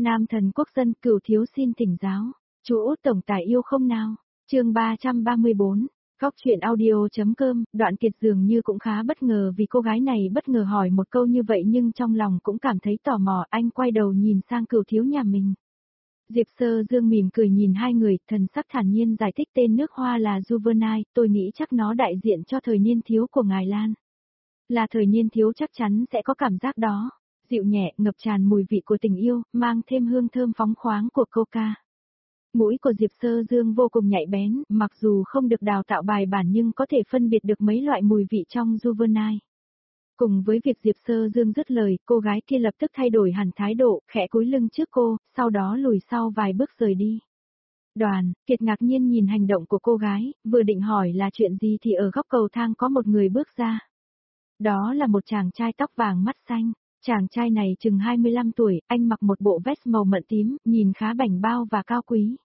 Nam thần quốc dân Cửu thiếu xin thỉnh giáo. Chú Út tổng tài yêu không nào? Chương 334. Góc truyện audio.com. Đoạn Kiệt dường như cũng khá bất ngờ vì cô gái này bất ngờ hỏi một câu như vậy, nhưng trong lòng cũng cảm thấy tò mò. Anh quay đầu nhìn sang Cửu thiếu nhà mình. Diệp Sơ Dương mỉm cười nhìn hai người, thần sắc thản nhiên giải thích tên nước hoa là Juvenile, tôi nghĩ chắc nó đại diện cho thời niên thiếu của ngài Lan. Là thời niên thiếu chắc chắn sẽ có cảm giác đó. Dịu nhẹ, ngập tràn mùi vị của tình yêu, mang thêm hương thơm phóng khoáng của coca. Mũi của Diệp Sơ Dương vô cùng nhạy bén, mặc dù không được đào tạo bài bản nhưng có thể phân biệt được mấy loại mùi vị trong Juvenile. Cùng với việc Diệp Sơ Dương dứt lời, cô gái kia lập tức thay đổi hẳn thái độ, khẽ cúi lưng trước cô, sau đó lùi sau vài bước rời đi. Đoàn, Kiệt ngạc nhiên nhìn hành động của cô gái, vừa định hỏi là chuyện gì thì ở góc cầu thang có một người bước ra. Đó là một chàng trai tóc vàng mắt xanh. Chàng trai này chừng 25 tuổi, anh mặc một bộ vest màu mận tím, nhìn khá bảnh bao và cao quý.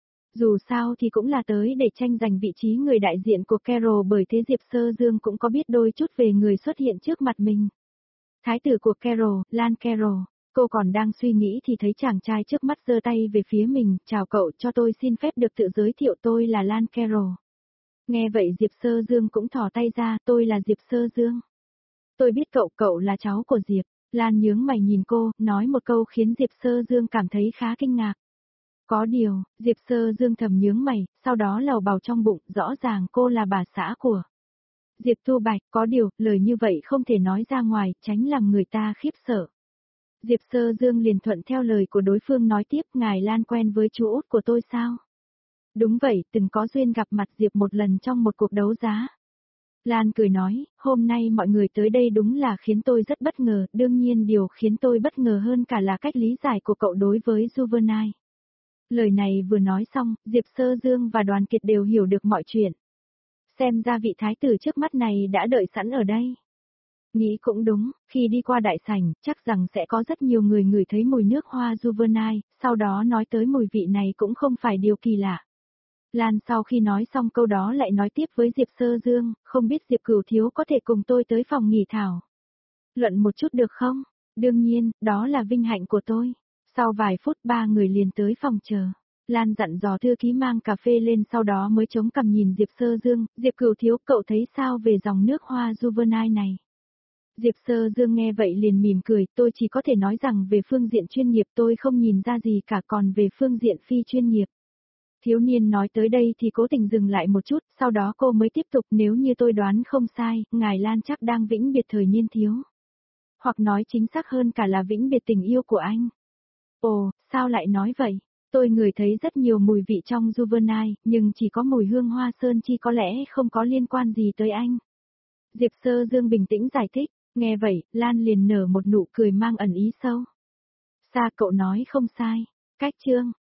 Dù sao thì cũng là tới để tranh giành vị trí người đại diện của Carol, bởi thế Diệp Sơ Dương cũng có biết đôi chút về người xuất hiện trước mặt mình. Thái tử của Carol, Lan Carol. Cô còn đang suy nghĩ thì thấy chàng trai trước mắt giơ tay về phía mình, chào cậu, cho tôi xin phép được tự giới thiệu, tôi là Lan Carol. Nghe vậy Diệp Sơ Dương cũng thò tay ra, tôi là Diệp Sơ Dương. Tôi biết cậu là cháu của Diệp. Lan nhướng mày nhìn cô, nói một câu khiến Diệp Sơ Dương cảm thấy khá kinh ngạc. Có điều, Diệp Sơ Dương thầm nhướng mày, sau đó lầu bầu trong bụng, rõ ràng cô là bà xã của Diệp Thu Bạch, có điều, lời như vậy không thể nói ra ngoài, tránh làm người ta khiếp sợ. Diệp Sơ Dương liền thuận theo lời của đối phương nói tiếp, ngài Lan quen với chú út của tôi sao? Đúng vậy, từng có duyên gặp mặt Diệp một lần trong một cuộc đấu giá. Lan cười nói, hôm nay mọi người tới đây đúng là khiến tôi rất bất ngờ, đương nhiên điều khiến tôi bất ngờ hơn cả là cách lý giải của cậu đối với Juvenile. Lời này vừa nói xong, Diệp Sơ Dương và Đoàn Kiệt đều hiểu được mọi chuyện. Xem ra vị thái tử trước mắt này đã đợi sẵn ở đây. Nghĩ cũng đúng, khi đi qua đại sảnh, chắc rằng sẽ có rất nhiều người ngửi thấy mùi nước hoa Juvenile, sau đó nói tới mùi vị này cũng không phải điều kỳ lạ. Lan sau khi nói xong câu đó lại nói tiếp với Diệp Sơ Dương, không biết Diệp Cửu thiếu có thể cùng tôi tới phòng nghỉ thảo luận một chút được không? Đương nhiên, đó là vinh hạnh của tôi. Sau vài phút ba người liền tới phòng chờ. Lan dặn dò thư ký mang cà phê lên, sau đó mới chống cằm nhìn Diệp Sơ Dương, Diệp Cửu thiếu, cậu thấy sao về dòng nước hoa Juvenile này? Diệp Sơ Dương nghe vậy liền mỉm cười, tôi chỉ có thể nói rằng về phương diện chuyên nghiệp tôi không nhìn ra gì cả, còn về phương diện phi chuyên nghiệp. Thiếu niên nói tới đây thì cố tình dừng lại một chút, sau đó cô mới tiếp tục, nếu như tôi đoán không sai, ngài Lan chắc đang vĩnh biệt thời niên thiếu. Hoặc nói chính xác hơn cả là vĩnh biệt tình yêu của anh. Ồ, sao lại nói vậy? Tôi ngửi thấy rất nhiều mùi vị trong Juvenile, nhưng chỉ có mùi hương hoa sơn chi có lẽ không có liên quan gì tới anh. Diệp Sơ Dương bình tĩnh giải thích, nghe vậy, Lan liền nở một nụ cười mang ẩn ý sâu. Sa, cậu nói không sai. Cách chương